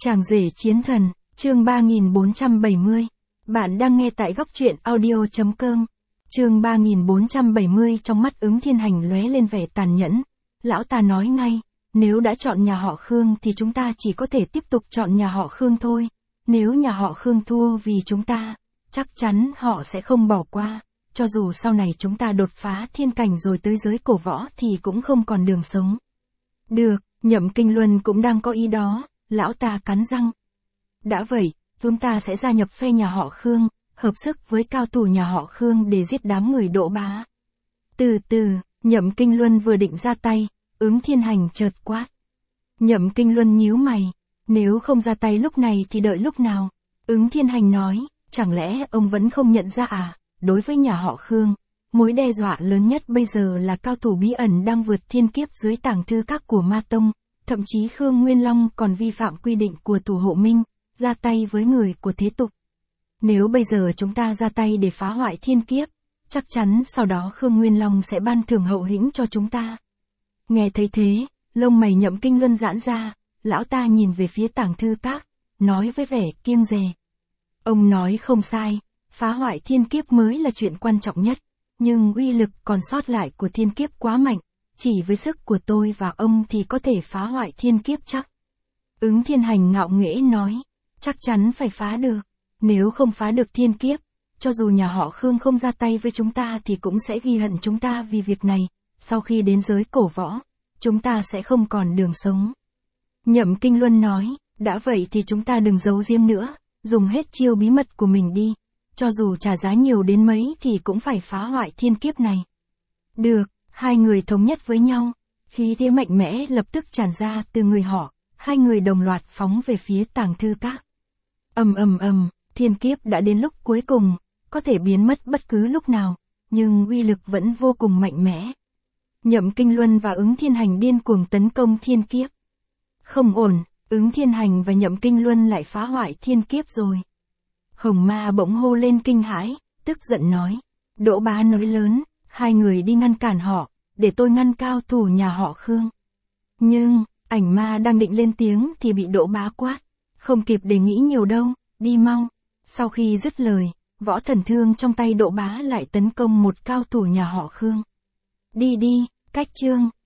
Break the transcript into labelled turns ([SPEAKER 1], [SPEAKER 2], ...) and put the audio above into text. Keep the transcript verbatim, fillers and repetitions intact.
[SPEAKER 1] Chàng rể chiến thần, chương ba nghìn bốn trăm bảy mươi. Bạn đang nghe tại góc truyện audio chấm com. Chương ba nghìn bốn trăm bảy mươi. Trong mắt Ứng Thiên Hành lóe lên vẻ tàn nhẫn. Lão ta nói ngay, nếu đã chọn nhà họ Khương thì chúng ta chỉ có thể tiếp tục chọn nhà họ Khương thôi. Nếu nhà họ Khương thua vì chúng ta, chắc chắn họ sẽ không bỏ qua. Cho dù sau này chúng ta đột phá thiên cảnh rồi tới giới cổ võ thì cũng không còn đường sống. Được, Nhậm Kinh Luân cũng đang có ý đó. Lão ta cắn răng. Đã vậy, chúng ta sẽ gia nhập phe nhà họ Khương, hợp sức với cao thủ nhà họ Khương để giết đám người Đỗ Bá. Từ từ, Nhậm Kinh Luân vừa định ra tay, Ứng Thiên Hành chợt quát. Nhậm Kinh Luân nhíu mày, nếu không ra tay lúc này thì đợi lúc nào? Ứng Thiên Hành nói, chẳng lẽ ông vẫn không nhận ra à? Đối với nhà họ Khương, mối đe dọa lớn nhất bây giờ là cao thủ bí ẩn đang vượt thiên kiếp dưới tàng thư các của Ma Tông. Thậm chí Khương Nguyên Long còn vi phạm quy định của thủ hộ minh, ra tay với người của thế tục. Nếu bây giờ chúng ta ra tay để phá hoại thiên kiếp, chắc chắn sau đó Khương Nguyên Long sẽ ban thưởng hậu hĩnh cho chúng ta. Nghe thấy thế, lông mày Nhậm Kinh Luân giãn ra, lão ta nhìn về phía tàng thư các, nói với vẻ kiêng dè. Ông nói không sai, phá hoại thiên kiếp mới là chuyện quan trọng nhất, nhưng uy lực còn sót lại của thiên kiếp quá mạnh. Chỉ với sức của tôi và ông thì có thể phá hoại thiên kiếp chắc. Ứng Thiên Hành ngạo nghễ nói, chắc chắn phải phá được. Nếu không phá được thiên kiếp, cho dù nhà họ Khương không ra tay với chúng ta thì cũng sẽ ghi hận chúng ta vì việc này. Sau khi đến giới cổ võ, chúng ta sẽ không còn đường sống. Nhậm Kinh Luân nói, đã vậy thì chúng ta đừng giấu giếm nữa, dùng hết chiêu bí mật của mình đi. Cho dù trả giá nhiều đến mấy thì cũng phải phá hoại thiên kiếp này. Được. Hai người thống nhất với nhau, khí thế mạnh mẽ lập tức tràn ra từ người họ, hai người đồng loạt phóng về phía tàng thư các. Ầm ầm ầm, thiên kiếp đã đến lúc cuối cùng, có thể biến mất bất cứ lúc nào, nhưng uy lực vẫn vô cùng mạnh mẽ. Nhậm Kinh Luân và Ứng Thiên Hành điên cuồng tấn công thiên kiếp. Không ổn, Ứng Thiên Hành và Nhậm Kinh Luân lại phá hoại thiên kiếp rồi. Hồng Ma bỗng hô lên kinh hãi, tức giận nói, Đỗ Bá nói lớn. Hai người đi ngăn cản họ, để tôi ngăn cao thủ nhà họ Khương. Nhưng, Ảnh Ma đang định lên tiếng thì bị Đỗ Bá quát. Không kịp để nghĩ nhiều đâu, đi mau. Sau khi dứt lời, võ thần thương trong tay Đỗ Bá lại tấn công một cao thủ nhà họ Khương. Đi đi, Cách Trương,